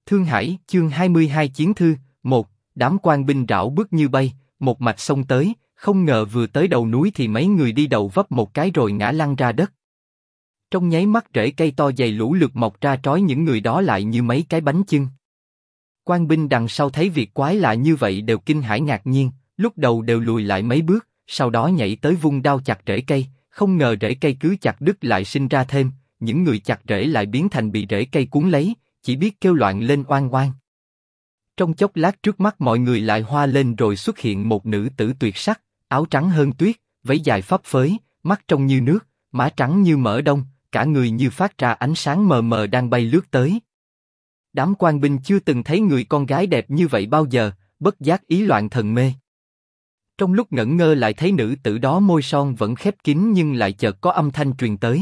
Thương Hải, chương 22 chiến thư, 1, đám quan binh rảo bước như bay, một mạch xông tới, không ngờ vừa tới đầu núi thì mấy người đi đầu vấp một cái rồi ngã lăn ra đất. Trong nháy mắt rễ cây to dày lũ lượt mọc ra trói những người đó lại như mấy cái bánh chưng. Quan binh đằng sau thấy việc quái lạ như vậy đều kinh hãi ngạc nhiên, lúc đầu đều lùi lại mấy bước, sau đó nhảy tới vung đao chặt rễ cây, không ngờ rễ cây cứ chặt đứt lại sinh ra thêm, những người chặt rễ lại biến thành bị rễ cây cuốn lấy, chỉ biết kêu loạn lên oan oan. Trong chốc lát trước mắt mọi người lại hoa lên rồi xuất hiện một nữ tử tuyệt sắc, áo trắng hơn tuyết, váy dài phấp phới, mắt trong như nước, má trắng như mỡ đông, cả người như phát ra ánh sáng mờ mờ đang bay lướt tới. Đám quan binh chưa từng thấy người con gái đẹp như vậy bao giờ, bất giác ý loạn thần mê. Trong lúc ngẩn ngơ lại thấy nữ tử đó môi son vẫn khép kín nhưng lại chợt có âm thanh truyền tới.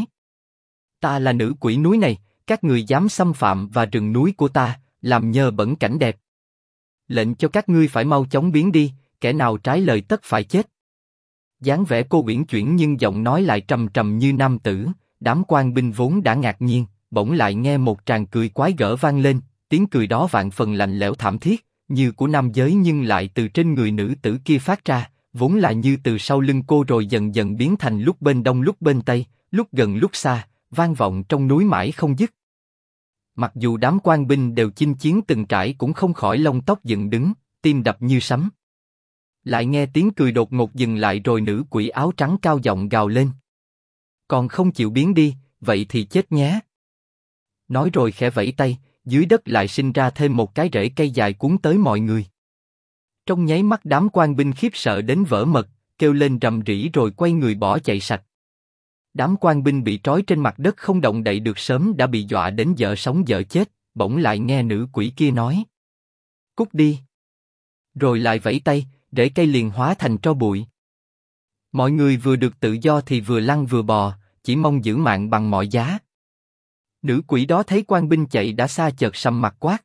Ta là nữ quỷ núi này, các người dám xâm phạm vào rừng núi của ta, làm nhơ bẩn cảnh đẹp. Lệnh cho các ngươi phải mau chóng biến đi, kẻ nào trái lời tất phải chết. Dáng vẻ cô uyển chuyển nhưng giọng nói lại trầm trầm như nam tử, đám quan binh vốn đã ngạc nhiên, bỗng lại nghe một tràng cười quái gở vang lên, tiếng cười đó vạn phần lạnh lẽo thảm thiết, như của nam giới nhưng lại từ trên người nữ tử kia phát ra, vốn là như từ sau lưng cô rồi dần dần biến thành lúc bên đông lúc bên tây, lúc gần lúc xa, vang vọng trong núi mãi không dứt. Mặc dù đám quan binh đều chinh chiến từng trải cũng không khỏi lông tóc dựng đứng, tim đập như sấm. Lại nghe tiếng cười đột ngột dừng lại rồi nữ quỷ áo trắng cao giọng gào lên. Còn không chịu biến đi, vậy thì chết nhé. Nói rồi khẽ vẫy tay, dưới đất lại sinh ra thêm một cái rễ cây dài cuốn tới mọi người. Trong nháy mắt đám quan binh khiếp sợ đến vỡ mật, kêu lên rầm rĩ rồi quay người bỏ chạy sạch. Đám quan binh bị trói trên mặt đất không động đậy được sớm đã bị dọa đến dở sống dở chết, bỗng lại nghe nữ quỷ kia nói. Cút đi. Rồi lại vẫy tay, rễ cây liền hóa thành tro bụi. Mọi người vừa được tự do thì vừa lăn vừa bò, chỉ mong giữ mạng bằng mọi giá. Nữ quỷ đó thấy quan binh chạy đã xa chợt sầm mặt quát.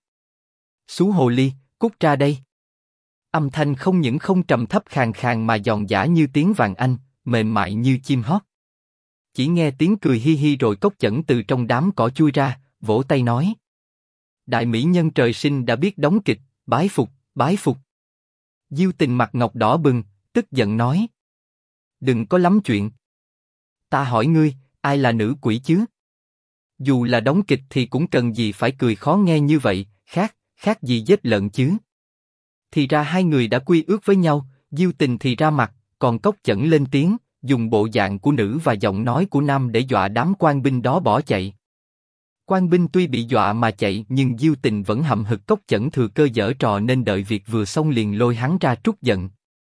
Xú hồ ly, cút ra đây. Âm thanh không những không trầm thấp khàn khàn mà giòn giã như tiếng vàng anh, mềm mại như chim hót. Chỉ nghe tiếng cười hi hi rồi Cốc Chẩn từ trong đám cỏ chui ra, vỗ tay nói. Đại mỹ nhân trời sinh đã biết đóng kịch, bái phục, bái phục. Diêu Tình mặt ngọc đỏ bừng, tức giận nói. Đừng có lắm chuyện. Ta hỏi ngươi, ai là nữ quỷ chứ? Dù là đóng kịch thì cũng cần gì phải cười khó nghe như vậy, khác gì giết lợn chứ? Thì ra hai người đã quy ước với nhau, Diêu Tình thì ra mặt, còn Cốc Chẩn lên tiếng, dùng bộ dạng của nữ và giọng nói của nam để dọa đám quan binh đó bỏ chạy. Quan binh tuy bị dọa mà chạy nhưng Diêu Tình vẫn hậm hực Cốc Chẩn thừa cơ giở trò nên đợi việc vừa xong liền lôi hắn ra trút giận.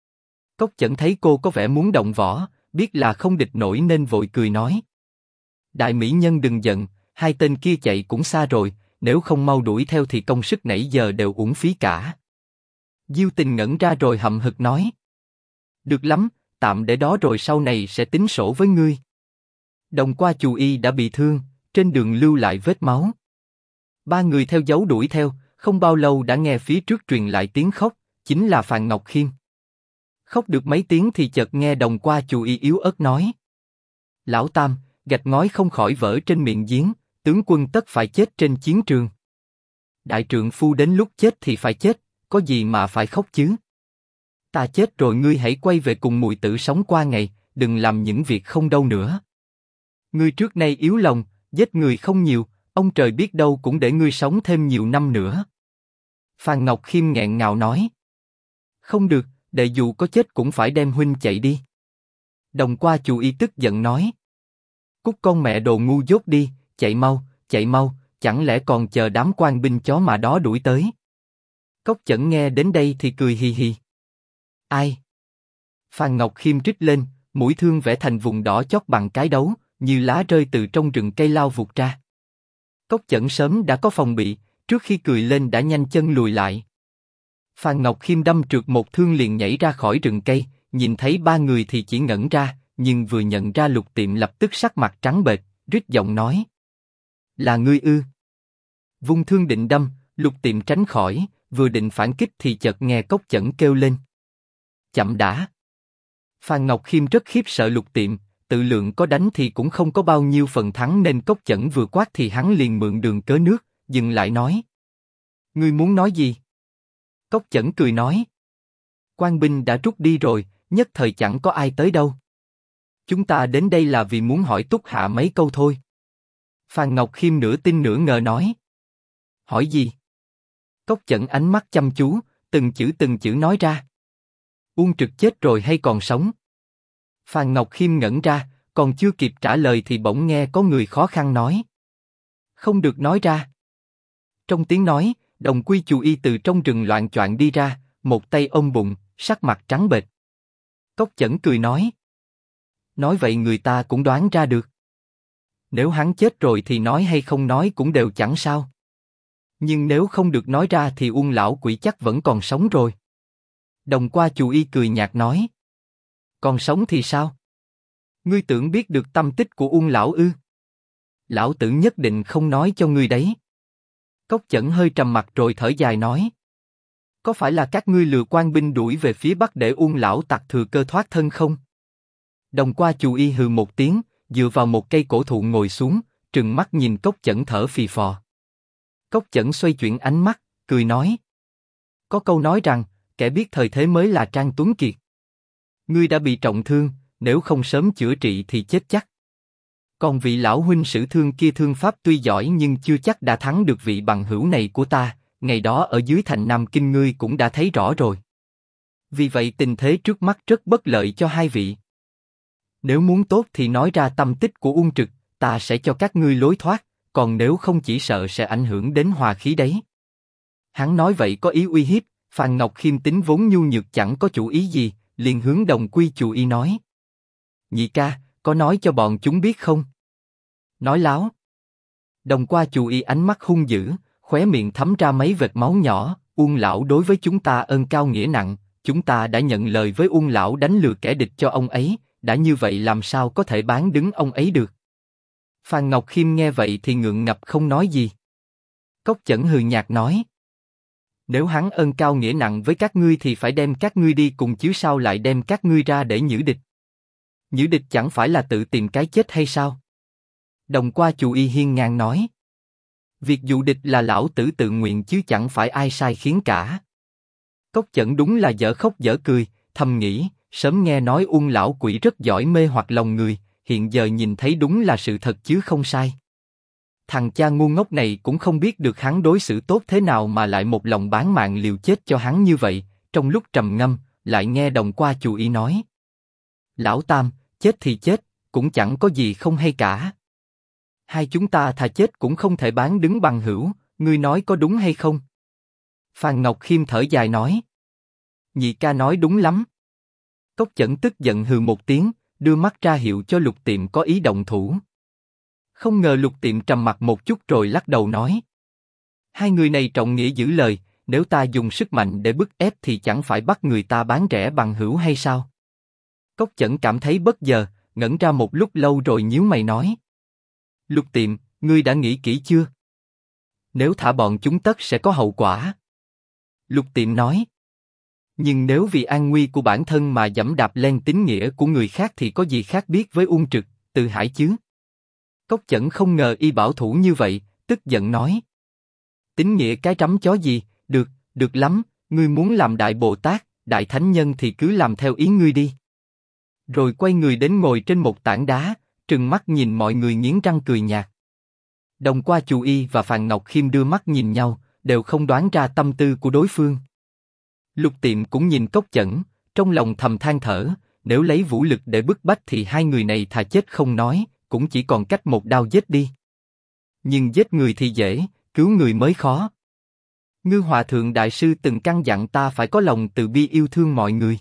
Cốc Chẩn thấy cô có vẻ muốn động võ, biết là không địch nổi nên vội cười nói. Đại mỹ nhân đừng giận, hai tên kia chạy cũng xa rồi, nếu không mau đuổi theo thì công sức nãy giờ đều uổng phí cả. Diêu Tình ngẩn ra rồi hậm hực nói. Được lắm, tạm để đó rồi sau này sẽ tính sổ với ngươi. Đồng qua Chù Y đã bị thương, trên đường lưu lại vết máu. Ba người theo dấu đuổi theo, không bao lâu đã nghe phía trước truyền lại tiếng khóc, chính là Phàn Ngọc Khiêm. Khóc được mấy tiếng thì chợt nghe Đồng qua Chù Y yếu ớt nói. Lão Tam, gạch ngói không khỏi vỡ trên miệng giếng, tướng quân tất phải chết trên chiến trường. Đại trượng phu đến lúc chết thì phải chết, có gì mà phải khóc chứ? Ta chết rồi ngươi hãy quay về cùng mùi tử sống qua ngày, đừng làm những việc không đâu nữa. Ngươi trước nay yếu lòng, giết người không nhiều, ông trời biết đâu cũng để ngươi sống thêm nhiều năm nữa. Phàn Ngọc Khiêm nghẹn ngào nói. Không được, đệ dù có chết cũng phải đem huynh chạy đi. Đồng qua Chù Y tức giận nói. Cút con mẹ đồ ngu dốt đi, chạy mau, chẳng lẽ còn chờ đám quan binh chó mà đó đuổi tới. Cốc Chẩn nghe đến đây thì cười hì hì. Ai? Phàn Ngọc Khiêm trích lên, mũi thương vẽ thành vùng đỏ chót bằng cái đấu, như lá rơi từ trong rừng cây lao vụt ra. Cốc Chẩn sớm đã có phòng bị, trước khi cười lên đã nhanh chân lùi lại. Phàn Ngọc Khiêm đâm trượt một thương liền nhảy ra khỏi rừng cây, nhìn thấy ba người thì chỉ ngẩn ra, nhưng vừa nhận ra Lục Tiệm lập tức sắc mặt trắng bệch, rít giọng nói. Là ngươi ư? Vung thương định đâm, Lục Tiệm tránh khỏi, vừa định phản kích thì chợt nghe Cốc Chẩn kêu lên. Chậm đã. Phàn Ngọc Khiêm rất khiếp sợ Lục Tiệm, tự lượng có đánh thì cũng không có bao nhiêu phần thắng nên Cốc Chẩn vừa quát thì hắn liền mượn đường cớ nước, dừng lại nói. Ngươi muốn nói gì? Cốc Chẩn cười nói. Quan binh đã rút đi rồi, nhất thời chẳng có ai tới đâu. Chúng ta đến đây là vì muốn hỏi Túc Hạ mấy câu thôi. Phan Ngọc Khiêm nửa tin nửa ngờ nói. Hỏi gì? Cốc Chẩn ánh mắt chăm chú, từng chữ nói ra. Uông Trực chết rồi hay còn sống? Phan Ngọc Khiêm ngẩn ra, còn chưa kịp trả lời thì bỗng nghe có người khó khăn nói. Không được nói ra. Trong tiếng nói, Đồng Quy Chù Y từ trong rừng loạng choạng đi ra, một tay ôm bụng, sắc mặt trắng bệch. Cốc Chẩn cười nói. Nói vậy người ta cũng đoán ra được. Nếu hắn chết rồi thì nói hay không nói cũng đều chẳng sao. Nhưng nếu không được nói ra thì Uông lão quỷ chắc vẫn còn sống rồi. Đồng Qua Chù Y cười nhạt nói. Còn sống thì sao? Ngươi tưởng biết được tâm tích của Uông lão ư? Lão tử nhất định không nói cho ngươi đấy. Cốc Chẩn hơi trầm mặt rồi thở dài nói. Có phải là các ngươi lừa quan binh đuổi về phía bắc để Uông lão tặc thừa cơ thoát thân không? Đồng Qua Chù Y hừ một tiếng, dựa vào một cây cổ thụ ngồi xuống, trừng mắt nhìn Cốc Chẩn thở phì phò. Cốc Chẩn xoay chuyển ánh mắt, cười nói. Có câu nói rằng, kẻ biết thời thế mới là Trang Tuấn Kiệt. Ngươi đã bị trọng thương, nếu không sớm chữa trị thì chết chắc. Còn vị lão huynh sử thương kia thương pháp tuy giỏi nhưng chưa chắc đã thắng được vị bằng hữu này của ta, ngày đó ở dưới thành Nam Kinh ngươi cũng đã thấy rõ rồi. Vì vậy tình thế trước mắt rất bất lợi cho hai vị. Nếu muốn tốt thì nói ra tâm tích của Uông Trực, ta sẽ cho các ngươi lối thoát, còn nếu không chỉ sợ sẽ ảnh hưởng đến hòa khí đấy. Hắn nói vậy có ý uy hiếp, Phan Ngọc Khiêm tính vốn nhu nhược chẳng có chủ ý gì, liền hướng Đồng Quy Chù Y nói. Nhị ca, có nói cho bọn chúng biết không? Nói láo. Đồng Qua Chù Y ánh mắt hung dữ, khóe miệng thấm ra mấy vệt máu nhỏ. Uông lão đối với chúng ta ơn cao nghĩa nặng, chúng ta đã nhận lời với Uông lão đánh lừa kẻ địch cho ông ấy, đã như vậy làm sao có thể bán đứng ông ấy được? Phan Ngọc Khiêm nghe vậy thì ngượng ngập không nói gì. Cốc Chẩn hừ nhạt nói. Nếu hắn ơn cao nghĩa nặng với các ngươi thì phải đem các ngươi đi cùng chứ sao lại đem các ngươi ra để nhử địch? Nhử địch chẳng phải là tự tìm cái chết hay sao? Đồng Qua Chù Y hiên ngang nói. Việc dụ địch là lão tử tự nguyện chứ chẳng phải ai sai khiến cả. Cốc Chẩn đúng là dở khóc dở cười, thầm nghĩ, sớm nghe nói Uông lão quỷ rất giỏi mê hoặc lòng người, hiện giờ nhìn thấy đúng là sự thật chứ không sai. Thằng cha ngu ngốc này cũng không biết được hắn đối xử tốt thế nào mà lại một lòng bán mạng liều chết cho hắn như vậy. Trong lúc trầm ngâm, lại nghe Đồng Qua Chù Y nói. Lão Tam, chết thì chết, cũng chẳng có gì không hay cả. Hai chúng ta thà chết cũng không thể bán đứng bằng hữu, ngươi nói có đúng hay không? Phan Ngọc Khiêm thở dài nói. Nhị ca nói đúng lắm. Cốc Chẩn tức giận hừ một tiếng, đưa mắt ra hiệu cho Lục Tiệm có ý động thủ. Không ngờ Lục Tiệm trầm mặt một chút rồi lắc đầu nói. Hai người này trọng nghĩa giữ lời, nếu ta dùng sức mạnh để bức ép thì chẳng phải bắt người ta bán rẻ bằng hữu hay sao? Cốc Chẩn cảm thấy bất ngờ, ngẩn ra một lúc lâu rồi nhíu mày nói. Lục Tiệm, ngươi đã nghĩ kỹ chưa? Nếu thả bọn chúng tất sẽ có hậu quả. Lục Tiệm nói. Nhưng nếu vì an nguy của bản thân mà giẫm đạp lên tín nghĩa của người khác thì có gì khác biệt với Uông Trực, Từ Hải chứ? Cốc Chẩn không ngờ y bảo thủ như vậy, tức giận nói. Tín nghĩa cái trắm chó gì, được lắm, ngươi muốn làm Đại Bồ Tát, Đại Thánh Nhân thì cứ làm theo ý ngươi đi. Rồi quay người đến ngồi trên một tảng đá, trừng mắt nhìn mọi người nghiến răng cười nhạt. Đồng Qua Chù Y và Phan Ngọc Khiêm đưa mắt nhìn nhau, đều không đoán ra tâm tư của đối phương. Lục Tiệm cũng nhìn Cốc Chẩn, trong lòng thầm than thở, nếu lấy vũ lực để bức bách thì hai người này thà chết không nói, cũng chỉ còn cách một đao giết đi. Nhưng giết người thì dễ, cứu người mới khó. Ngư Hòa Thượng Đại Sư từng căn dặn ta phải có lòng từ bi yêu thương mọi người.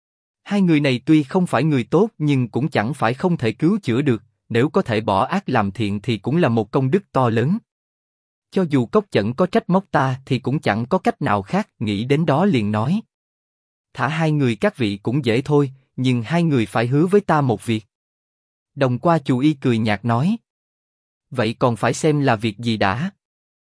Hai người này tuy không phải người tốt nhưng cũng chẳng phải không thể cứu chữa được, nếu có thể bỏ ác làm thiện thì cũng là một công đức to lớn. Cho dù Cốc Chẩn có trách móc ta thì cũng chẳng có cách nào khác, nghĩ đến đó liền nói. Thả hai người các vị cũng dễ thôi, nhưng hai người phải hứa với ta một việc. Đồng Qua Chù Y cười nhạt nói. Vậy còn phải xem là việc gì đã.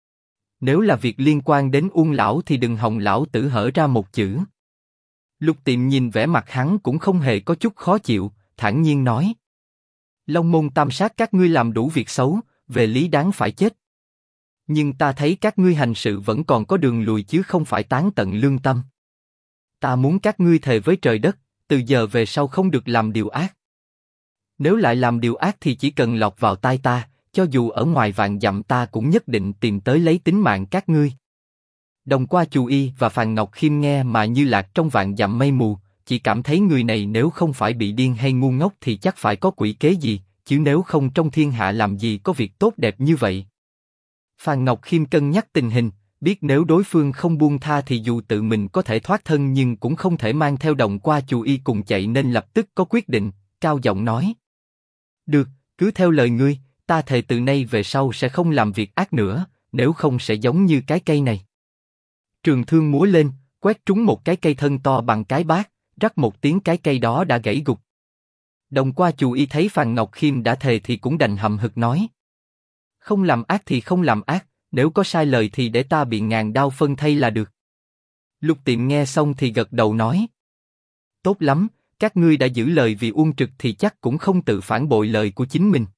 Nếu là việc liên quan đến Uông lão thì đừng hòng lão tử hở ra một chữ. Lục Tiệm nhìn vẻ mặt hắn cũng không hề có chút khó chịu, thản nhiên nói. Long Môn Tam Sát các ngươi làm đủ việc xấu, về lý đáng phải chết. Nhưng ta thấy các ngươi hành sự vẫn còn có đường lùi chứ không phải tán tận lương tâm. Ta muốn các ngươi thề với trời đất, từ giờ về sau không được làm điều ác. Nếu lại làm điều ác thì chỉ cần lọt vào tai ta, cho dù ở ngoài vạn dặm ta cũng nhất định tìm tới lấy tính mạng các ngươi. Đồng Qua Chù Y và Phàn Ngọc Khiêm nghe mà như lạc trong vạn dặm mây mù, chỉ cảm thấy người này nếu không phải bị điên hay ngu ngốc thì chắc phải có quỷ kế gì, chứ nếu không trong thiên hạ làm gì có việc tốt đẹp như vậy. Phàn Ngọc Khiêm cân nhắc tình hình, biết nếu đối phương không buông tha thì dù tự mình có thể thoát thân nhưng cũng không thể mang theo Đồng Qua Chù Y cùng chạy nên lập tức có quyết định, cao giọng nói. Được, cứ theo lời ngươi, ta thề từ nay về sau sẽ không làm việc ác nữa, nếu không sẽ giống như cái cây này. Trường thương múa lên, quét trúng một cái cây thân to bằng cái bát, rắc một tiếng cái cây đó đã gãy gục. Đồng Qua Chù Y thấy Phàn Ngọc Khiêm đã thề thì cũng đành hậm hực nói. Không làm ác thì không làm ác, nếu có sai lời thì để ta bị ngàn đao phân thây là được. Lục Tiệm nghe xong thì gật đầu nói. Tốt lắm, các ngươi đã giữ lời vì Uông Trực thì chắc cũng không tự phản bội lời của chính mình.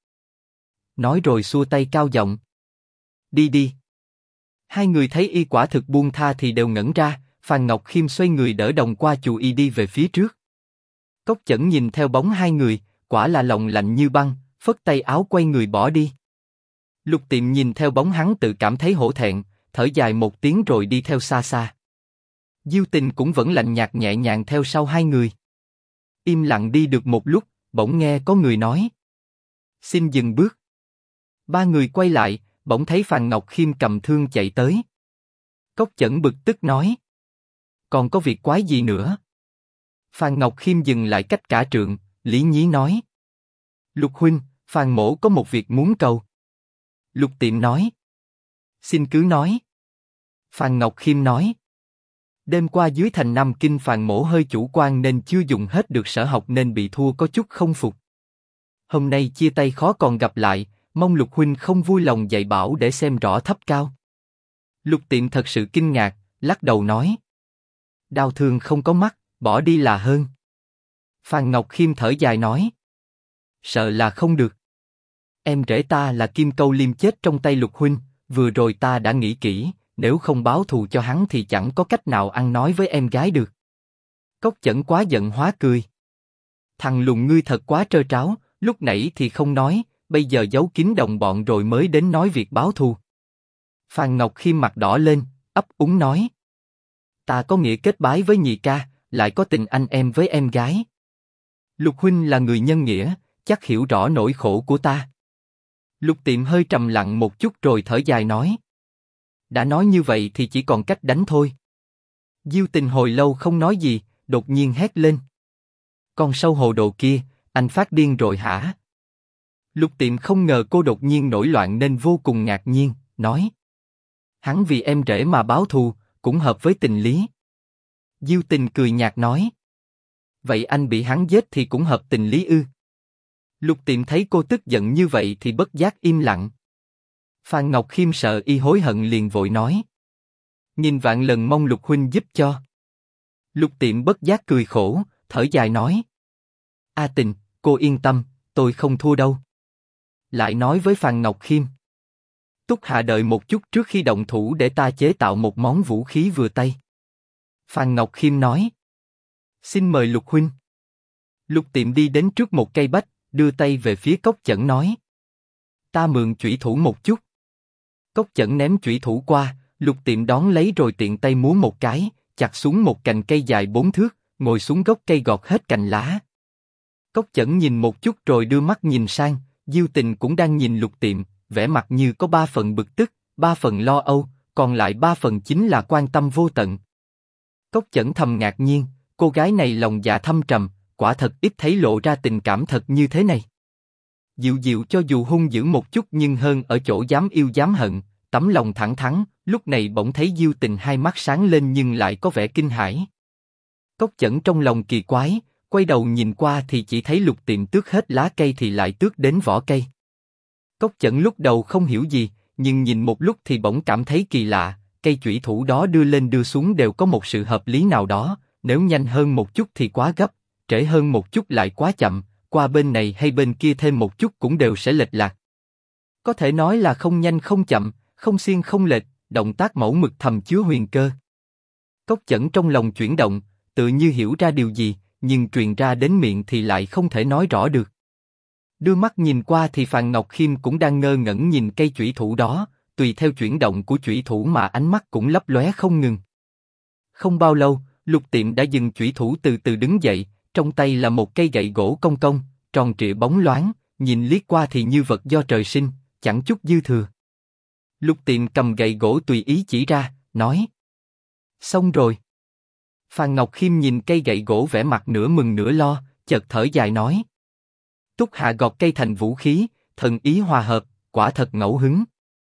Nói rồi xua tay cao giọng. Đi đi. Hai người thấy y quả thực buông tha thì đều ngẩn ra, Phàn Ngọc Khiêm xoay người đỡ Đồng Qua Chù Y đi về phía trước. Cốc Chẩn nhìn theo bóng hai người, quả là lòng lạnh như băng, phất tay áo quay người bỏ đi. Lục Tiệm nhìn theo bóng hắn tự cảm thấy hổ thẹn, thở dài một tiếng rồi đi theo xa xa. Diêu Tình cũng vẫn lạnh nhạt nhẹ nhàng theo sau hai người. Im lặng đi được một lúc, bỗng nghe có người nói. Xin dừng bước. Ba người quay lại, bỗng thấy Phàn Ngọc Khiêm cầm thương chạy tới. Cốc Chẩn bực tức nói. Còn có việc quái gì nữa? Phàn Ngọc Khiêm dừng lại cách cả trượng, lý nhí nói. Lục huynh, Phàn mỗ có một việc muốn cầu. Lục Tiệm nói. Xin cứ nói. Phàn Ngọc Khiêm nói. Đêm qua dưới thành Nam Kinh Phàn mỗ hơi chủ quan nên chưa dùng hết được sở học nên bị thua có chút không phục. Hôm nay chia tay khó còn gặp lại, mong Lục huynh không vui lòng dạy bảo để xem rõ thấp cao. Lục Tiệm thật sự kinh ngạc, lắc đầu nói. Đau thương không có mắt, bỏ đi là hơn. Phàn Ngọc Khiêm thở dài nói. Sợ là không được. Em rể ta là Kim Câu Liêm chết trong tay Lục huynh, vừa rồi ta đã nghĩ kỹ, nếu không báo thù cho hắn thì chẳng có cách nào ăn nói với em gái được. Cốc Chẩn quá giận hóa cười. Thằng lùn ngươi thật quá trơ tráo, lúc nãy thì không nói, bây giờ giấu kín đồng bọn rồi mới đến nói việc báo thù. Phàn Ngọc Khiêm mặt đỏ lên, ấp úng nói. Ta có nghĩa kết bái với nhị ca, lại có tình anh em với em gái. Lục huynh là người nhân nghĩa, chắc hiểu rõ nỗi khổ của ta. Lục Tiệm hơi trầm lặng một chút rồi thở dài nói. Đã nói như vậy thì chỉ còn cách đánh thôi. Diêu Tình hồi lâu không nói gì, đột nhiên hét lên. Con sâu hồ đồ kia, anh phát điên rồi hả? Lục Tiệm không ngờ cô đột nhiên nổi loạn nên vô cùng ngạc nhiên, nói. Hắn vì em rể mà báo thù, cũng hợp với tình lý. Diêu Tình cười nhạt nói. Vậy anh bị hắn giết thì cũng hợp tình lý ư? Lục Tiệm thấy cô tức giận như vậy thì bất giác im lặng. Phàn Ngọc Khiêm sợ y hối hận liền vội nói. Nhìn vạn lần mong Lục huynh giúp cho. Lục Tiệm bất giác cười khổ, thở dài nói. A Tình, cô yên tâm, tôi không thua đâu. Lại nói với Phàn Ngọc Khiêm. Túc hạ đợi một chút trước khi động thủ để ta chế tạo một món vũ khí vừa tay. Phàn Ngọc Khiêm nói. Xin mời Lục huynh. Lục Tiệm đi đến trước một cây bách, đưa tay về phía Cốc Chẩn nói. Ta mượn chủy thủ một chút. Cốc Chẩn ném chủy thủ qua, Lục Tiệm đón lấy rồi tiện tay múa một cái, chặt xuống một cành cây dài 4 thước, ngồi xuống gốc cây gọt hết cành lá. Cốc Chẩn nhìn một chút rồi đưa mắt nhìn sang, Diêu Tình cũng đang nhìn Lục Tiệm, vẻ mặt như có 3 phần bực tức, 3 phần lo âu, còn lại 3 phần chính là quan tâm vô tận. Cốc Chẩn thầm ngạc nhiên, cô gái này lòng dạ thâm trầm, quả thật ít thấy lộ ra tình cảm thật như thế này. Dịu dịu cho dù hung dữ một chút nhưng hơn ở chỗ dám yêu dám hận, tấm lòng thẳng thắn, lúc này bỗng thấy Diêu Tình hai mắt sáng lên nhưng lại có vẻ kinh hãi. Cốc Chẩn trong lòng kỳ quái, quay đầu nhìn qua thì chỉ thấy Lục Tiệm tước hết lá cây thì lại tước đến vỏ cây. Cốc Chẩn lúc đầu không hiểu gì, nhưng nhìn một lúc thì bỗng cảm thấy kỳ lạ, cây chủy thủ đó đưa lên đưa xuống đều có một sự hợp lý nào đó, nếu nhanh hơn một chút thì quá gấp, trễ hơn một chút lại quá chậm, qua bên này hay bên kia thêm một chút cũng đều sẽ lệch lạc. Có thể nói là không nhanh không chậm, không xiên không lệch, động tác mẫu mực thầm chứa huyền cơ. Cốc Chẩn trong lòng chuyển động, tự như hiểu ra điều gì, nhưng truyền ra đến miệng thì lại không thể nói rõ được. Đưa mắt nhìn qua thì Phàn Ngọc Khiêm cũng đang ngơ ngẩn nhìn cây chủy thủ đó, tùy theo chuyển động của chủy thủ mà ánh mắt cũng lấp lóe không ngừng. Không bao lâu, Lục Tiệm đã dừng chủy thủ từ từ đứng dậy, trong tay là một cây gậy gỗ cong cong, tròn trịa bóng loáng, nhìn liếc qua thì như vật do trời sinh, chẳng chút dư thừa. Lục Tiệm cầm gậy gỗ tùy ý chỉ ra, nói: xong rồi. Phàn Ngọc Khiêm nhìn cây gậy gỗ vẻ mặt nửa mừng nửa lo, chợt thở dài nói: Túc Hạ gọt cây thành vũ khí, thần ý hòa hợp, quả thật ngẫu hứng.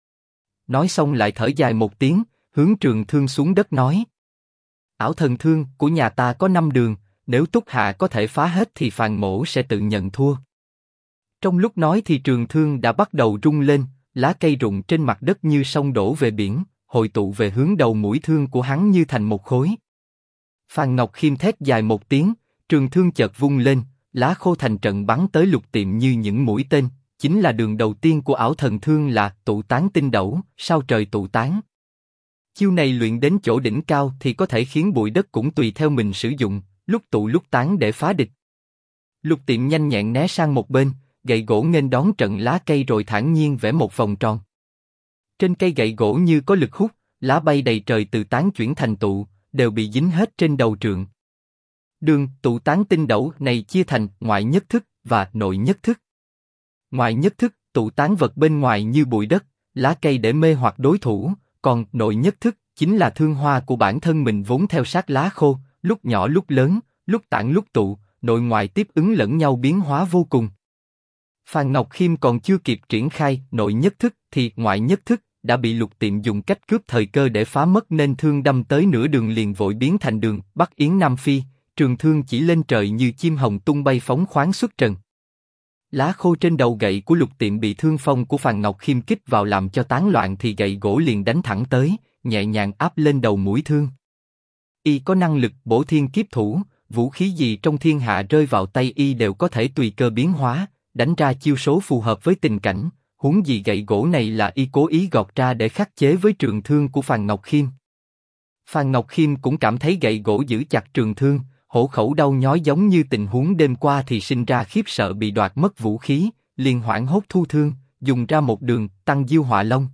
Nói xong lại thở dài một tiếng, hướng trường thương xuống đất nói: ảo thần thương của nhà ta có 5 đường, nếu Túc Hạ có thể phá hết thì Phàn mỗ sẽ tự nhận thua. Trong lúc nói thì trường thương đã bắt đầu rung lên, lá cây rụng trên mặt đất như sông đổ về biển, hội tụ về hướng đầu mũi thương của hắn như thành một khối. Phàn Ngọc Khiêm thét dài một tiếng, trường thương chợt vung lên, lá khô thành trận bắn tới Lục Tiệm như những mũi tên. Chính là đường đầu tiên của ảo thần thương là tụ tán tinh đẩu, sao trời tụ tán. Chiêu này luyện đến chỗ đỉnh cao thì có thể khiến bụi đất cũng tùy theo mình sử dụng, lúc tụ lúc tán để phá địch. Lục Tiệm nhanh nhẹn né sang một bên, gậy gỗ nghênh đón trận lá cây rồi thản nhiên vẽ một vòng tròn. Trên cây gậy gỗ như có lực hút, lá bay đầy trời từ tán chuyển thành tụ, đều bị dính hết trên đầu trượng. Đường tụ tán tinh đẩu này chia thành ngoại nhất thức và nội nhất thức. Ngoại nhất thức tụ tán vật bên ngoài như bụi đất, lá cây để mê hoặc đối thủ, còn nội nhất thức chính là thương hoa của bản thân mình vốn theo sát lá khô, lúc nhỏ lúc lớn, lúc tản lúc tụ, nội ngoại tiếp ứng lẫn nhau biến hóa vô cùng. Phàn Ngọc Khiêm còn chưa kịp triển khai nội nhất thức thì ngoại nhất thức đã bị Lục Tiệm dùng cách cướp thời cơ để phá mất nên thương đâm tới nửa đường liền vội biến thành đường Bắc Yến Nam Phi, trường thương chỉ lên trời như chim hồng tung bay phóng khoáng xuất trần. Lá khô trên đầu gậy của Lục Tiệm bị thương phong của Phàn Ngọc Khiêm kích vào làm cho tán loạn thì gậy gỗ liền đánh thẳng tới, nhẹ nhàng áp lên đầu mũi thương. Y có năng lực bổ thiên kiếp thủ, vũ khí gì trong thiên hạ rơi vào tay Y đều có thể tùy cơ biến hóa, đánh ra chiêu số phù hợp với tình cảnh, huống gì gậy gỗ này là Y cố ý gọt ra để khắc chế với trường thương của Phàn Ngọc Khiêm. Phàn Ngọc Khiêm cũng cảm thấy gậy gỗ giữ chặt trường thương, hổ khẩu đau nhói giống như tình huống đêm qua thì sinh ra khiếp sợ bị đoạt mất vũ khí, liền hoảng hốt thu thương, dùng ra một đường tăng diêu họa long.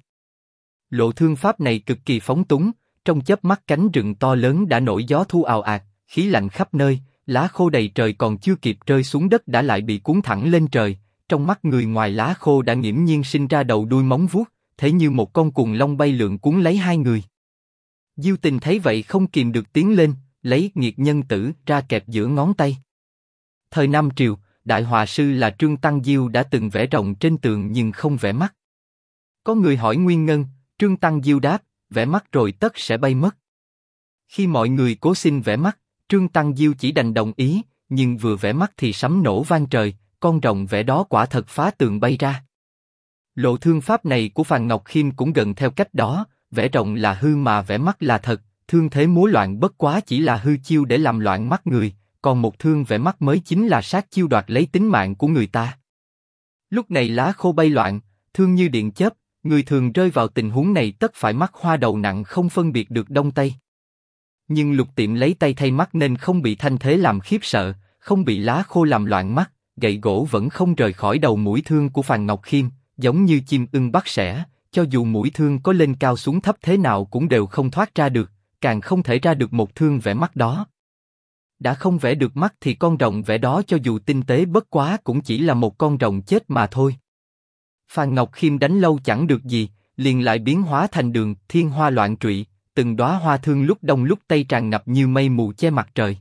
Lộ thương pháp này cực kỳ phóng túng, trong chớp mắt cánh rừng to lớn đã nổi gió thu ào ạt, khí lạnh khắp nơi, lá khô đầy trời còn chưa kịp rơi xuống đất đã lại bị cuốn thẳng lên trời. Trong mắt người ngoài lá khô đã nghiễm nhiên sinh ra đầu đuôi móng vuốt, thế như một con cuồng long bay lượn cuốn lấy hai người. Diêu Tình thấy vậy không kìm được tiến lên, lấy nghiệt nhân tử ra kẹp giữa ngón tay. Thời Nam Triều, đại họa sư là Trương Tăng Diêu đã từng vẽ rồng trên tường nhưng không vẽ mắt. Có người hỏi nguyên nhân, Trương Tăng Diêu đáp, vẽ mắt rồi tất sẽ bay mất. Khi mọi người cố xin vẽ mắt, Trương Tăng Diêu chỉ đành đồng ý, nhưng vừa vẽ mắt thì sấm nổ vang trời, con rồng vẽ đó quả thật phá tường bay ra. Lộ thương pháp này của Phàn Ngọc Khiêm cũng gần theo cách đó, vẽ rồng là hư mà vẽ mắt là thật, thương thế múa loạn bất quá chỉ là hư chiêu để làm loạn mắt người, còn một thương vẽ mắt mới chính là sát chiêu đoạt lấy tính mạng của người ta. Lúc này lá khô bay loạn, thương như điện chớp, người thường rơi vào tình huống này tất phải mắt hoa đầu nặng không phân biệt được đông tây. Nhưng Lục Tiệm lấy tay thay mắt nên không bị thanh thế làm khiếp sợ, không bị lá khô làm loạn mắt, gậy gỗ vẫn không rời khỏi đầu mũi thương của Phàn Ngọc Khiêm, giống như chim ưng bắt sẻ, cho dù mũi thương có lên cao xuống thấp thế nào cũng đều không thoát ra được, càng không thể ra được một thương vẽ mắt đó. Đã không vẽ được mắt thì con rồng vẽ đó cho dù tinh tế bất quá cũng chỉ là một con rồng chết mà thôi. Phàn Ngọc Khiêm đánh lâu chẳng được gì, liền lại biến hóa thành đường thiên hoa loạn trụy, từng đóa hoa thương lúc đông lúc tây tràn ngập như mây mù che mặt trời.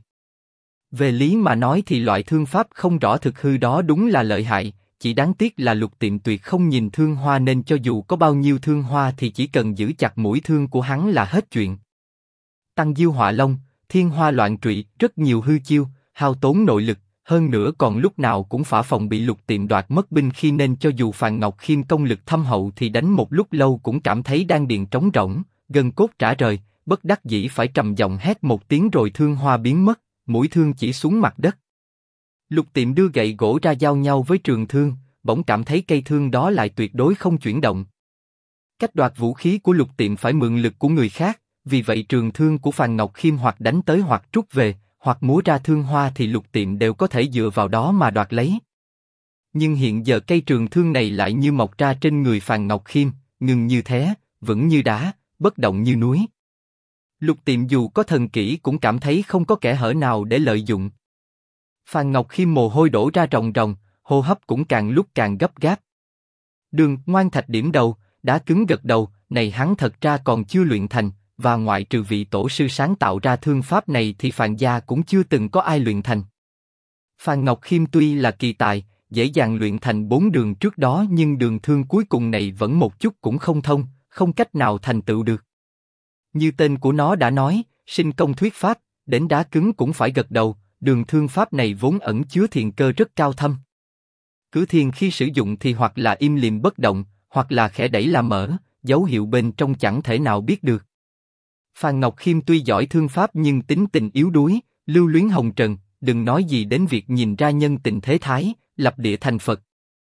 Về lý mà nói thì loại thương pháp không rõ thực hư đó đúng là lợi hại, chỉ đáng tiếc là Lục Tiệm tuyệt không nhìn thương hoa nên cho dù có bao nhiêu thương hoa thì chỉ cần giữ chặt mũi thương của hắn là hết chuyện. Tăng diêu họa long, thiên hoa loạn trụy, rất nhiều hư chiêu, hao tốn nội lực, hơn nữa còn lúc nào cũng phả phòng bị Lục Tiệm đoạt mất binh khí nên cho dù Phàn Ngọc Khiêm công lực thâm hậu thì đánh một lúc lâu cũng cảm thấy đan điền trống rỗng, gân cốt rã rời, bất đắc dĩ phải trầm giọng hét một tiếng rồi thương hoa biến mất, mũi thương chỉ xuống mặt đất. Lục Tiệm đưa gậy gỗ ra giao nhau với trường thương, bỗng cảm thấy cây thương đó lại tuyệt đối không chuyển động. Cách đoạt vũ khí của Lục Tiệm phải mượn lực của người khác, vì vậy trường thương của Phàn Ngọc Khiêm hoặc đánh tới hoặc rút về, hoặc múa ra thương hoa thì Lục Tiệm đều có thể dựa vào đó mà đoạt lấy. Nhưng hiện giờ cây trường thương này lại như mọc ra trên người Phàn Ngọc Khiêm, ngừng như thé, vững như đá, bất động như núi. Lục Tiệm dù có thần kỹ cũng cảm thấy không có kẽ hở nào để lợi dụng. Phàn Ngọc Khiêm mồ hôi đổ ra ròng ròng, hô hấp cũng càng lúc càng gấp gáp. Đường Ngoan Thạch điểm đầu, đá cứng gật đầu, này hắn thật ra còn chưa luyện thành, và ngoại trừ vị tổ sư sáng tạo ra thương pháp này thì Phàn gia cũng chưa từng có ai luyện thành. Phàn Ngọc Khiêm tuy là kỳ tài, dễ dàng luyện thành 4 đường trước đó nhưng đường thương cuối cùng này vẫn một chút cũng không thông, không cách nào thành tựu được. Như tên của nó đã nói, sinh công thuyết pháp, đến đá cứng cũng phải gật đầu, đường thương pháp này vốn ẩn chứa thiền cơ rất cao thâm. Cứ thiền khi sử dụng thì hoặc là im lìm bất động, hoặc là khẽ đẩy làm mở, dấu hiệu bên trong chẳng thể nào biết được. Phàn Ngọc Khiêm tuy giỏi thương pháp nhưng tính tình yếu đuối, lưu luyến hồng trần, đừng nói gì đến việc nhìn ra nhân tình thế thái, lập địa thành Phật.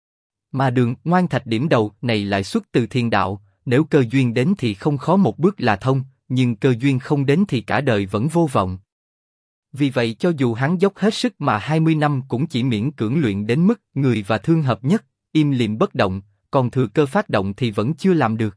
Mà đường Ngoan Thạch điểm đầu này lại xuất từ thiên đạo, nếu cơ duyên đến thì không khó một bước là thông, nhưng cơ duyên không đến thì cả đời vẫn vô vọng. Vì vậy cho dù hắn dốc hết sức mà 20 năm cũng chỉ miễn cưỡng luyện đến mức người và thương hợp nhất, im lìm bất động, còn thừa cơ phát động thì vẫn chưa làm được.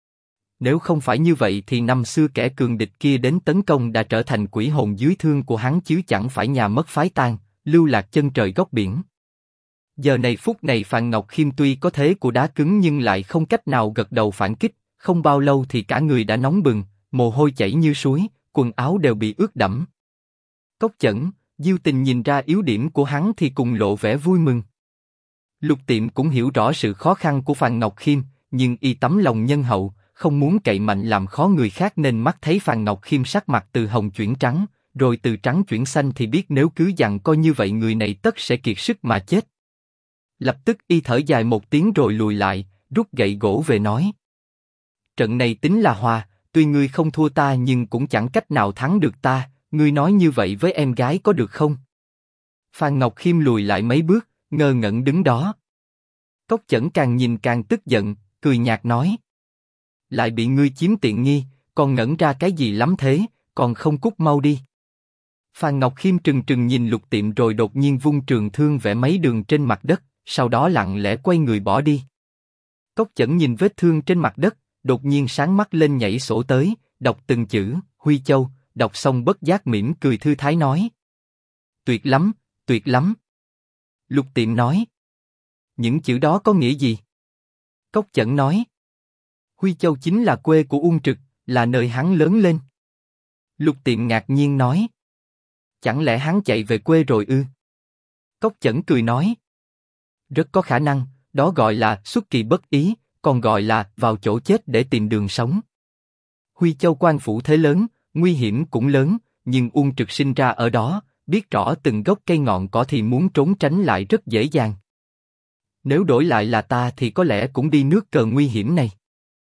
Nếu không phải như vậy thì năm xưa kẻ cường địch kia đến tấn công đã trở thành quỷ hồn dưới thương của hắn chứ chẳng phải nhà mất phái tan, lưu lạc chân trời góc biển. Giờ này phút này Phàn Ngọc Khiêm tuy có thế của đá cứng nhưng lại không cách nào gật đầu phản kích, không bao lâu thì cả người đã nóng bừng, mồ hôi chảy như suối, quần áo đều bị ướt đẫm. Cốc Chẩn, Diêu Tình nhìn ra yếu điểm của hắn thì cùng lộ vẻ vui mừng. Lục Tiệm cũng hiểu rõ sự khó khăn của Phàn Ngọc Khiêm, nhưng y tấm lòng nhân hậu, không muốn cậy mạnh làm khó người khác nên mắt thấy Phàn Ngọc Khiêm sắc mặt từ hồng chuyển trắng, rồi từ trắng chuyển xanh thì biết nếu cứ giằng co như vậy người này tất sẽ kiệt sức mà chết. Lập tức y thở dài một tiếng rồi lùi lại, rút gậy gỗ về nói: trận này tính là hòa, tuy ngươi không thua ta nhưng cũng chẳng cách nào thắng được ta, ngươi nói như vậy với em gái có được không? Phàn Ngọc Khiêm lùi lại mấy bước, ngơ ngẩn đứng đó. Cốc Chẩn càng nhìn càng tức giận, cười nhạt nói: lại bị ngươi chiếm tiện nghi, còn ngẩn ra cái gì lắm thế, còn không cút mau đi. Phàn Ngọc Khiêm trừng trừng nhìn Lục Tiệm rồi đột nhiên vung trường thương vẽ mấy đường trên mặt đất, sau đó lặng lẽ quay người bỏ đi. Cốc Chẩn nhìn vết thương trên mặt đất, đột nhiên sáng mắt lên nhảy sổ tới, đọc từng chữ, Huy Châu, đọc xong bất giác mỉm cười thư thái nói: tuyệt lắm, tuyệt lắm. Lục Tiệm nói: những chữ đó có nghĩa gì? Cốc Chẩn nói: Huy Châu chính là quê của Uông Trực, là nơi hắn lớn lên. Lục Tiệm ngạc nhiên nói: chẳng lẽ hắn chạy về quê rồi ư? Cốc Chẩn cười nói: rất có khả năng, đó gọi là xuất kỳ bất ý, còn gọi là vào chỗ chết để tìm đường sống. Huy Châu quan phủ thế lớn, nguy hiểm cũng lớn, nhưng Uông Trực sinh ra ở đó, biết rõ từng gốc cây ngọn cỏ thì muốn trốn tránh lại rất dễ dàng. Nếu đổi lại là ta thì có lẽ cũng đi nước cờ nguy hiểm này.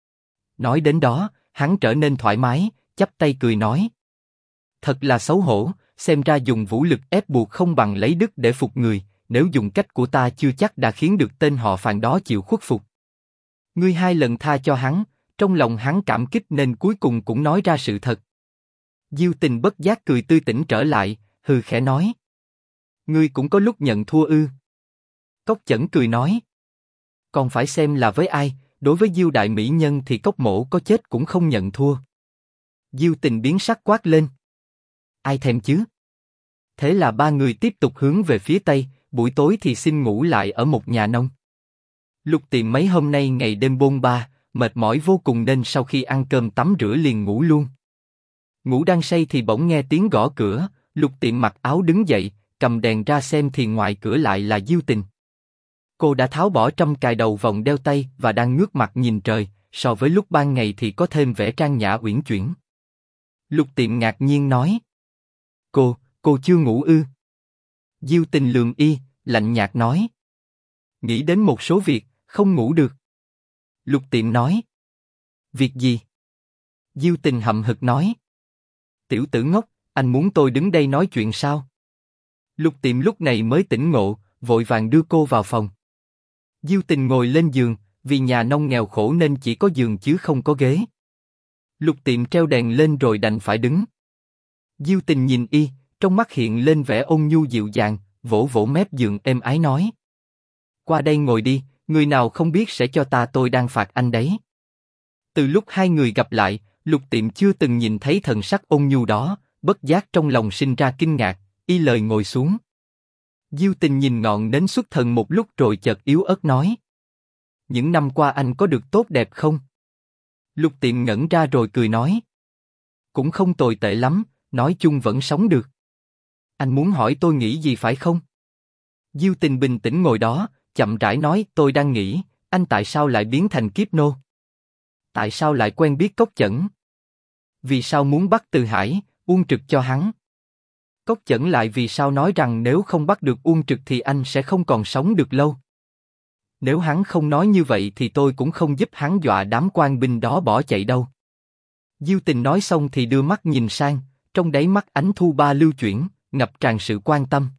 Nói đến đó, hắn trở nên thoải mái, chắp tay cười nói: thật là xấu hổ, xem ra dùng vũ lực ép buộc không bằng lấy đức để phục người, nếu dùng cách của ta chưa chắc đã khiến được tên họ Phàn đó chịu khuất phục. Ngươi 2 lần tha cho hắn, trong lòng hắn cảm kích nên cuối cùng cũng nói ra sự thật. Diêu Tình bất giác cười tươi tỉnh trở lại, hừ khẽ nói: ngươi cũng có lúc nhận thua ư? Cốc Chẩn cười nói: còn phải xem là với ai, đối với Diêu đại mỹ nhân thì Cốc mỗ có chết cũng không nhận thua. Diêu Tình biến sắc quát lên: ai thèm chứ? Thế là 3 người tiếp tục hướng về phía tây, buổi tối thì xin ngủ lại ở một nhà nông. Lục Tiệm mấy hôm nay ngày đêm bôn ba, mệt mỏi vô cùng nên sau khi ăn cơm tắm rửa liền ngủ luôn. Ngủ đang say thì bỗng nghe tiếng gõ cửa, Lục Tiệm mặc áo đứng dậy, cầm đèn ra xem thì ngoài cửa lại là Diêu Tình. Cô đã tháo bỏ trâm cài đầu vòng đeo tay và đang ngước mặt nhìn trời, so với lúc ban ngày thì có thêm vẻ trang nhã uyển chuyển. Lục Tiệm ngạc nhiên nói: cô chưa ngủ ư? Diêu Tình lườm y, lạnh nhạt nói: nghĩ đến một số việc, không ngủ được. Lục Tiệm nói: việc gì? Diêu Tình hậm hực nói: tiểu tử ngốc, anh muốn tôi đứng đây nói chuyện sao? Lục Tiệm lúc này mới tỉnh ngộ, vội vàng đưa cô vào phòng. Diêu Tình ngồi lên giường, vì nhà nông nghèo khổ nên chỉ có giường chứ không có ghế. Lục Tiệm treo đèn lên rồi đành phải đứng. Diêu Tình nhìn y, trong mắt hiện lên vẻ ôn nhu dịu dàng, vỗ vỗ mép giường êm ái nói: qua đây ngồi đi, người nào không biết sẽ cho tôi đang phạt anh đấy. Từ lúc hai người gặp lại, Lục Tiệm chưa từng nhìn thấy thần sắc ôn nhu đó, bất giác trong lòng sinh ra kinh ngạc, y lời ngồi xuống. Diêu Tình nhìn ngọn nến xuất thần một lúc rồi chợt yếu ớt nói: những năm qua anh có được tốt đẹp không? Lục Tiệm ngẩn ra rồi cười nói: cũng không tồi tệ lắm, nói chung vẫn sống được. Anh muốn hỏi tôi nghĩ gì phải không? Diêu Tình bình tĩnh ngồi đó, chậm rãi nói: tôi đang nghĩ, anh tại sao lại biến thành kiếp nô? Tại sao lại quen biết Cốc Chẩn? Vì sao muốn bắt Từ Hải, Uông Trực cho hắn? Cốc Chẩn lại vì sao nói rằng nếu không bắt được Uông Trực thì anh sẽ không còn sống được lâu? Nếu hắn không nói như vậy thì tôi cũng không giúp hắn dọa đám quan binh đó bỏ chạy đâu. Diêu Tình nói xong thì đưa mắt nhìn sang, trong đáy mắt ánh thu ba lưu chuyển, ngập tràn sự quan tâm.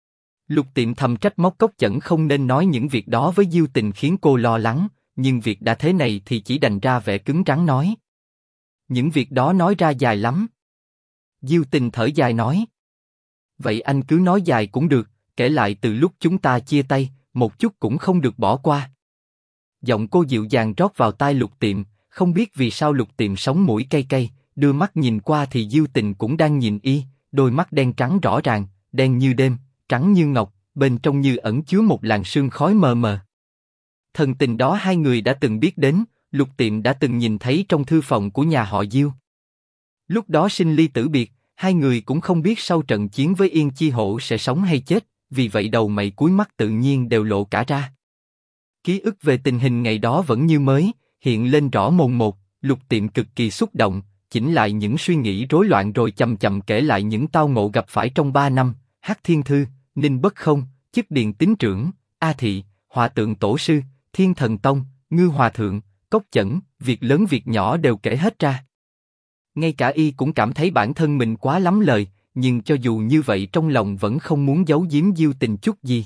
Lục Tiệm thầm trách móc Cốc Chẩn không nên nói những việc đó với Diêu Tình khiến cô lo lắng, nhưng việc đã thế này thì chỉ đành ra vẻ cứng rắn nói: những việc đó nói ra dài lắm. Diêu Tình thở dài nói: vậy anh cứ nói dài cũng được, kể lại từ lúc chúng ta chia tay, một chút cũng không được bỏ qua. Giọng cô dịu dàng rót vào tai Lục Tiệm, không biết vì sao Lục Tiệm sống mũi cay cay, đưa mắt nhìn qua thì Diêu Tình cũng đang nhìn y, đôi mắt đen trắng rõ ràng, đen như đêm, trắng như ngọc, bên trong như ẩn chứa một làn sương khói mờ mờ. Thần tình đó hai người đã từng biết đến, Lục Tiệm đã từng nhìn thấy trong thư phòng của nhà họ Diêu. Lúc đó sinh ly tử biệt, hai người cũng không biết sau trận chiến với Yên Chi Hổ sẽ sống hay chết, vì vậy đầu mày cuối mắt tự nhiên đều lộ cả ra. Ký ức về tình hình ngày đó vẫn như mới, hiện lên rõ mồn một. Lục Tiệm cực kỳ xúc động, chỉnh lại những suy nghĩ rối loạn rồi chậm chậm kể lại những tao ngộ gặp phải trong 3 năm. Hắc Thiên Thư, Ninh Bất Không, chức điện tín trưởng, A Thị, Hòa Tượng Tổ Sư, Thiên Thần Tông, Ngư Hòa Thượng, Cốc Chẩn, việc lớn việc nhỏ đều kể hết ra. Ngay cả y cũng cảm thấy bản thân mình quá lắm lời, nhưng cho dù như vậy trong lòng vẫn không muốn giấu giếm Diêu Tình chút gì.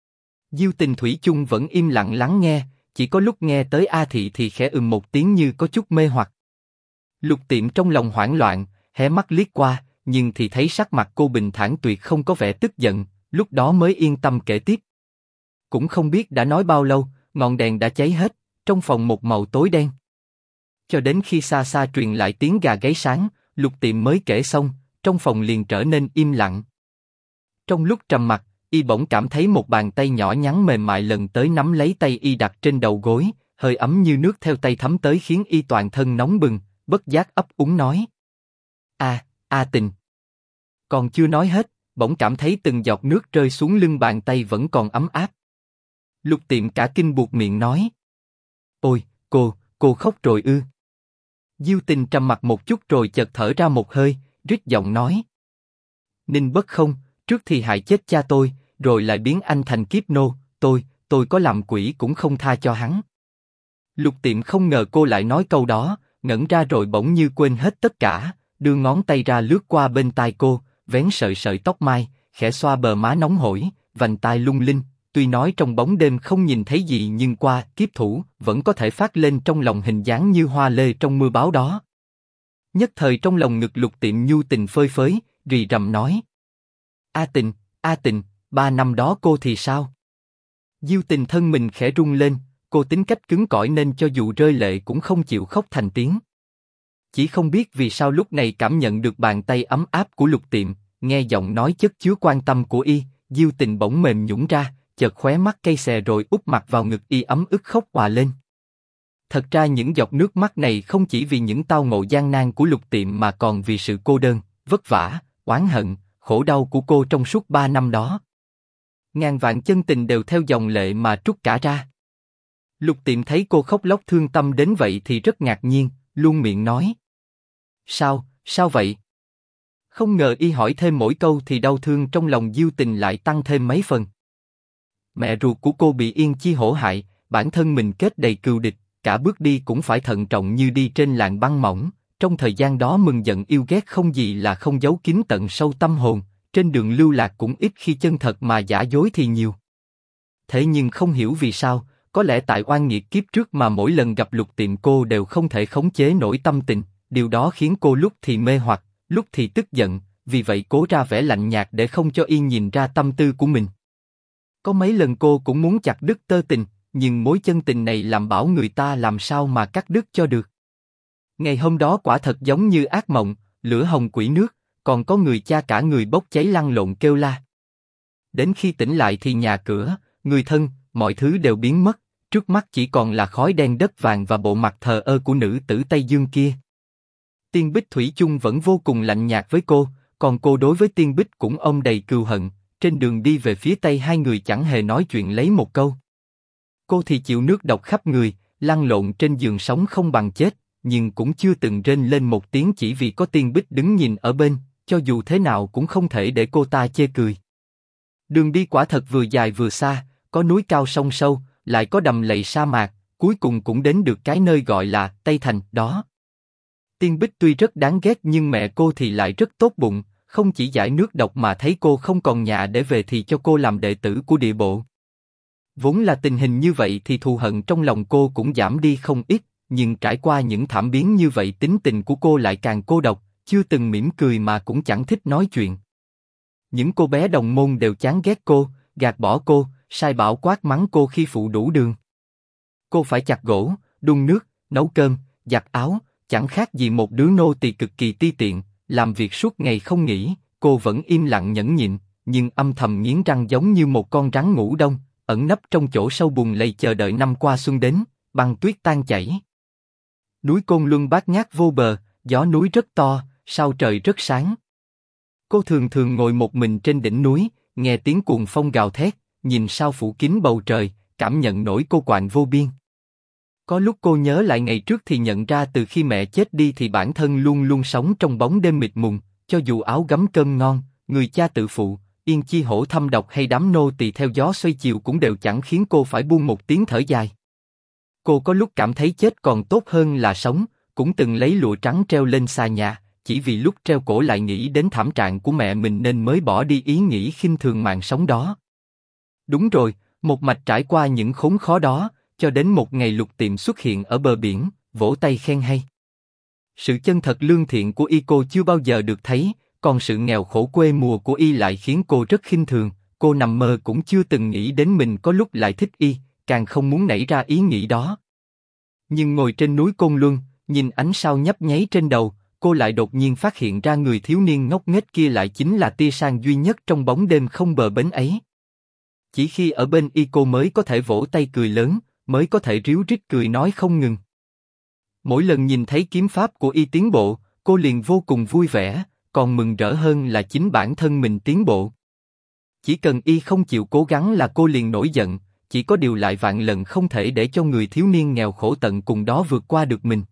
Diêu Tình thủy chung vẫn im lặng lắng nghe, chỉ có lúc nghe tới A Thị thì khẽ một tiếng như có chút mê hoặc. Lục Tiệm trong lòng hoảng loạn, hé mắt liếc qua, nhưng thì thấy sắc mặt cô bình thản tuyệt không có vẻ tức giận, lúc đó mới yên tâm kể tiếp. Cũng không biết đã nói bao lâu, ngọn đèn đã cháy hết, trong phòng một màu tối đen. Cho đến khi xa xa truyền lại tiếng gà gáy sáng, Lục Tiệm mới kể xong, trong phòng liền trở nên im lặng. Trong lúc trầm mặc, y bỗng cảm thấy một bàn tay nhỏ nhắn mềm mại lần tới nắm lấy tay y đặt trên đầu gối, hơi ấm như nước theo tay thấm tới khiến y toàn thân nóng bừng, bất giác ấp úng nói: A Tình. Còn chưa nói hết, bỗng cảm thấy từng giọt nước rơi xuống lưng bàn tay vẫn còn ấm áp. Lục Tiệm cả kinh buột miệng nói: ôi, cô khóc rồi ư? Diêu Tình trầm mặc một chút rồi chợt thở ra một hơi, rít giọng nói: Ninh Bất Không, trước thì hại chết cha tôi, rồi lại biến anh thành kiếp nô, tôi có làm quỷ cũng không tha cho hắn. Lục Tiệm không ngờ cô lại nói câu đó, ngẩn ra rồi bỗng như quên hết tất cả, đưa ngón tay ra lướt qua bên tai cô, vén sợi sợi tóc mai, khẽ xoa bờ má nóng hổi, vành tai lung linh. Tuy nói trong bóng đêm không nhìn thấy gì nhưng qua kiếp thủ vẫn có thể phát lên trong lòng hình dáng như hoa lê trong mưa bão đó. Nhất thời trong lòng ngực Lục Tiệm nhu tình phơi phới, rì rầm nói: A Tình, 3 năm đó cô thì sao? Diêu Tình thân mình khẽ rung lên, cô tính cách cứng cỏi nên cho dù rơi lệ cũng không chịu khóc thành tiếng. Chỉ không biết vì sao lúc này cảm nhận được bàn tay ấm áp của Lục Tiệm, nghe giọng nói chất chứa quan tâm của y, Diêu Tình bỗng mềm nhũn ra, chợt khóe mắt cay xè rồi úp mặt vào ngực y ấm ức khóc òa lên. Thật ra những giọt nước mắt này không chỉ vì những tao ngộ gian nan của Lục Tiệm mà còn vì sự cô đơn, vất vả, oán hận, khổ đau của cô trong suốt 3 năm đó. Ngàn vạn chân tình đều theo dòng lệ mà trút cả ra. Lục Tiệm thấy cô khóc lóc thương tâm đến vậy thì rất ngạc nhiên, luôn miệng nói: Sao vậy? Không ngờ y hỏi thêm mỗi câu thì đau thương trong lòng Diêu Tình lại tăng thêm mấy phần. Mẹ ruột của cô bị Yên Chi Hổ hại, bản thân mình kết đầy cừu địch, cả bước đi cũng phải thận trọng như đi trên làn băng mỏng. Trong thời gian đó mừng giận yêu ghét không gì là không giấu kín tận sâu tâm hồn, trên đường lưu lạc cũng ít khi chân thật mà giả dối thì nhiều. Thế nhưng không hiểu vì sao, có lẽ tại oan nghiệt kiếp trước mà mỗi lần gặp Lục Tiệm cô đều không thể khống chế nổi tâm tình, điều đó khiến cô lúc thì mê hoặc, lúc thì tức giận, vì vậy cố ra vẻ lạnh nhạt để không cho y nhìn ra tâm tư của mình. Có mấy lần cô cũng muốn chặt đứt tơ tình, nhưng mối chân tình này làm bảo người ta làm sao mà cắt đứt cho được. Ngày hôm đó quả thật giống như ác mộng, lửa hồng quỷ nước, còn có người cha cả người bốc cháy lăn lộn kêu la. Đến khi tỉnh lại thì nhà cửa, người thân, mọi thứ đều biến mất, trước mắt chỉ còn là khói đen đất vàng và bộ mặt thờ ơ của nữ tử Tây Dương kia. Tiên Bích thủy chung vẫn vô cùng lạnh nhạt với cô, còn cô đối với Tiên Bích cũng ôm đầy cừu hận. Trên đường đi về phía Tây hai người chẳng hề nói chuyện lấy một câu. Cô thì chịu nước độc khắp người, lăn lộn trên giường sống không bằng chết, nhưng cũng chưa từng rên lên một tiếng chỉ vì có Tiên Bích đứng nhìn ở bên, cho dù thế nào cũng không thể để cô ta chê cười. Đường đi quả thật vừa dài vừa xa, có núi cao sông sâu, lại có đầm lầy sa mạc, cuối cùng cũng đến được cái nơi gọi là Tây Thành đó. Tiên Bích tuy rất đáng ghét nhưng mẹ cô thì lại rất tốt bụng, không chỉ giải nước độc mà thấy cô không còn nhà để về thì cho cô làm đệ tử của địa bộ. Vốn là tình hình như vậy thì thù hận trong lòng cô cũng giảm đi không ít, nhưng trải qua những thảm biến như vậy tính tình của cô lại càng cô độc, chưa từng mỉm cười mà cũng chẳng thích nói chuyện. Những cô bé đồng môn đều chán ghét cô, gạt bỏ cô, sai bảo quát mắng cô khi phụ đủ đường. Cô phải chặt gỗ, đun nước, nấu cơm, giặt áo, chẳng khác gì một đứa nô tỳ cực kỳ ti tiện, làm việc suốt ngày không nghỉ. Cô vẫn im lặng nhẫn nhịn, nhưng âm thầm nghiến răng giống như một con rắn ngủ đông, ẩn nấp trong chỗ sâu bùn lầy chờ đợi năm qua xuân đến, băng tuyết tan chảy. Núi Côn Luân bát ngát vô bờ, gió núi rất to, sao trời rất sáng. Cô thường thường ngồi một mình trên đỉnh núi, nghe tiếng cuồng phong gào thét, nhìn sao phủ kín bầu trời, cảm nhận nỗi cô quạnh vô biên. Có lúc cô nhớ lại ngày trước thì nhận ra từ khi mẹ chết đi thì bản thân luôn luôn sống trong bóng đêm mịt mùng, cho dù áo gấm cơm ngon, người cha tự phụ, yên chi hổ thâm độc hay đám nô tỳ theo gió xoay chiều cũng đều chẳng khiến cô phải buông một tiếng thở dài. Cô có lúc cảm thấy chết còn tốt hơn là sống, cũng từng lấy lụa trắng treo lên xà nhà, chỉ vì lúc treo cổ lại nghĩ đến thảm trạng của mẹ mình nên mới bỏ đi ý nghĩ khinh thường mạng sống đó. Đúng rồi, một mạch trải qua những khốn khó đó, cho đến một ngày Lục Tiệm xuất hiện ở bờ biển, vỗ tay khen hay. Sự chân thật lương thiện của y cô chưa bao giờ được thấy, còn sự nghèo khổ quê mùa của y lại khiến cô rất khinh thường. Cô nằm mơ cũng chưa từng nghĩ đến mình có lúc lại thích y, càng không muốn nảy ra ý nghĩ đó. Nhưng ngồi trên núi Côn Luân, nhìn ánh sao nhấp nháy trên đầu, cô lại đột nhiên phát hiện ra người thiếu niên ngốc nghếch kia lại chính là tia sáng duy nhất trong bóng đêm không bờ bến ấy. Chỉ khi ở bên y cô mới có thể vỗ tay cười lớn, mới có thể ríu rít cười nói không ngừng. Mỗi lần nhìn thấy kiếm pháp của y tiến bộ, cô liền vô cùng vui vẻ, còn mừng rỡ hơn là chính bản thân mình tiến bộ. Chỉ cần y không chịu cố gắng là cô liền nổi giận, chỉ có điều lại vạn lần không thể để cho người thiếu niên nghèo khổ tận cùng đó vượt qua được mình.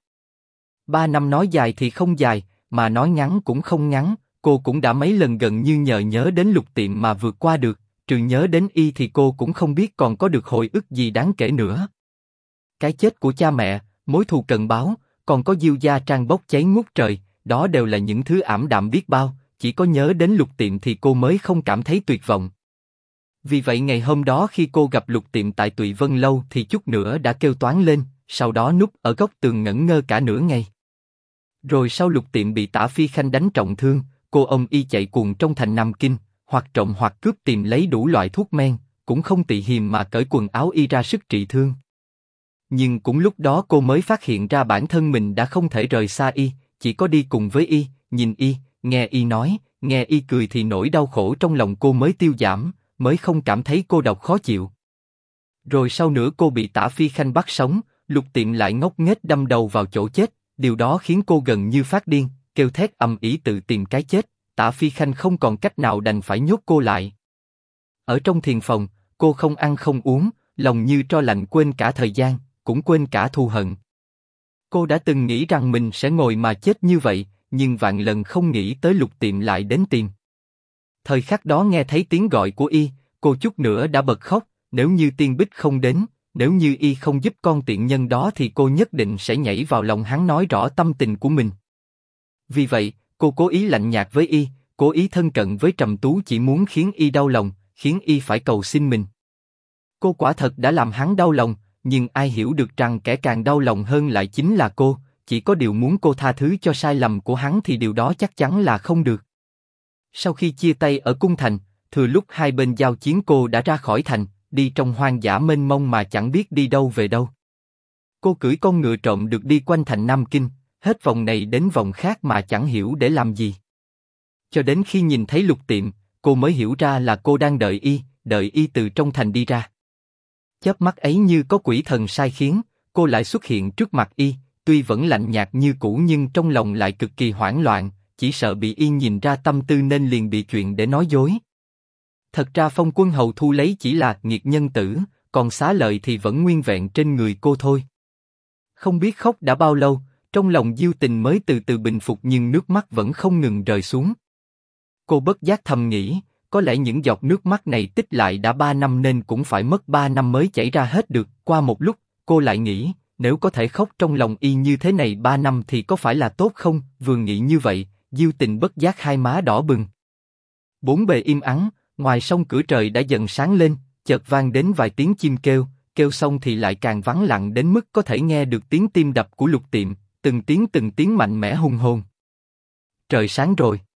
3 năm nói dài thì không dài, mà nói ngắn cũng không ngắn, cô cũng đã mấy lần gần như nhớ đến Lục Tiệm mà vượt qua được, trừ nhớ đến y thì cô cũng không biết còn có được hồi ức gì đáng kể nữa. Cái chết của cha mẹ, mối thù cần báo, còn có Diêu gia trang bốc cháy ngút trời, đó đều là những thứ ảm đạm biết bao, chỉ có nhớ đến Lục Tiệm thì cô mới không cảm thấy tuyệt vọng. Vì vậy ngày hôm đó khi cô gặp Lục Tiệm tại Tụy Vân Lâu thì chút nữa đã kêu toán lên, sau đó núp ở góc tường ngẩn ngơ cả nửa ngày. Rồi sau Lục Tiệm bị Tả Phi Khanh đánh trọng thương, cô ông y chạy cuồng trong thành Nam Kinh, hoặc trộm hoặc cướp tìm lấy đủ loại thuốc men, cũng không tị hiềm mà cởi quần áo y ra sức trị thương. Nhưng cũng lúc đó cô mới phát hiện ra bản thân mình đã không thể rời xa y, chỉ có đi cùng với y, nhìn y, nghe y nói, nghe y cười thì nỗi đau khổ trong lòng cô mới tiêu giảm, mới không cảm thấy cô độc khó chịu. Rồi sau nữa cô bị Tả Phi Khanh bắt sống, Lục Tiệm lại ngốc nghếch đâm đầu vào chỗ chết, điều đó khiến cô gần như phát điên, kêu thét ầm ĩ tự tìm cái chết. Tả Phi Khanh không còn cách nào đành phải nhốt cô lại. Ở trong thiền phòng, cô không ăn không uống, lòng như tro lạnh quên cả thời gian, cũng quên cả thù hận. Cô đã từng nghĩ rằng mình sẽ ngồi mà chết như vậy, nhưng vạn lần không nghĩ tới Lục Tiệm lại đến tìm. Thời khắc đó nghe thấy tiếng gọi của y, cô chút nữa đã bật khóc, nếu như Tiên Bích không đến, nếu như y không giúp con tiện nhân đó thì cô nhất định sẽ nhảy vào lòng hắn nói rõ tâm tình của mình. Vì vậy, cô cố ý lạnh nhạt với y, cố ý thân cận với Trầm Tú chỉ muốn khiến y đau lòng, khiến y phải cầu xin mình. Cô quả thật đã làm hắn đau lòng, nhưng ai hiểu được rằng kẻ càng đau lòng hơn lại chính là cô, chỉ có điều muốn cô tha thứ cho sai lầm của hắn thì điều đó chắc chắn là không được. Sau khi chia tay ở cung thành, thừa lúc hai bên giao chiến cô đã ra khỏi thành, đi trong hoang dã mênh mông mà chẳng biết đi đâu về đâu. Cô cưỡi con ngựa trộm được đi quanh thành Nam Kinh, hết vòng này đến vòng khác mà chẳng hiểu để làm gì. Cho đến khi nhìn thấy Lục Tiệm, cô mới hiểu ra là cô đang đợi y từ trong thành đi ra. Chớp mắt ấy như có quỷ thần sai khiến, cô lại xuất hiện trước mặt y, tuy vẫn lạnh nhạt như cũ nhưng trong lòng lại cực kỳ hoảng loạn, chỉ sợ bị y nhìn ra tâm tư nên liền bị chuyện để nói dối. Thật ra Phong Quân Hầu thu lấy chỉ là nghiệt nhân tử, còn xá lợi thì vẫn nguyên vẹn trên người cô thôi. Không biết khóc đã bao lâu, trong lòng Diêu Tình mới từ từ bình phục nhưng nước mắt vẫn không ngừng rơi xuống. Cô bất giác thầm nghĩ, có lẽ những giọt nước mắt này tích lại đã 3 năm nên cũng phải mất 3 năm mới chảy ra hết được. Qua một lúc, cô lại nghĩ, nếu có thể khóc trong lòng y như thế này 3 năm thì có phải là tốt không? Vừa nghĩ như vậy, Diêu Tình bất giác hai má đỏ bừng. Bốn bề im ắng, ngoài sông cửa trời đã dần sáng lên, chợt vang đến vài tiếng chim kêu, kêu xong thì lại càng vắng lặng đến mức có thể nghe được tiếng tim đập của Lục Tiệm, từng tiếng mạnh mẽ hùng hồn. Trời sáng rồi.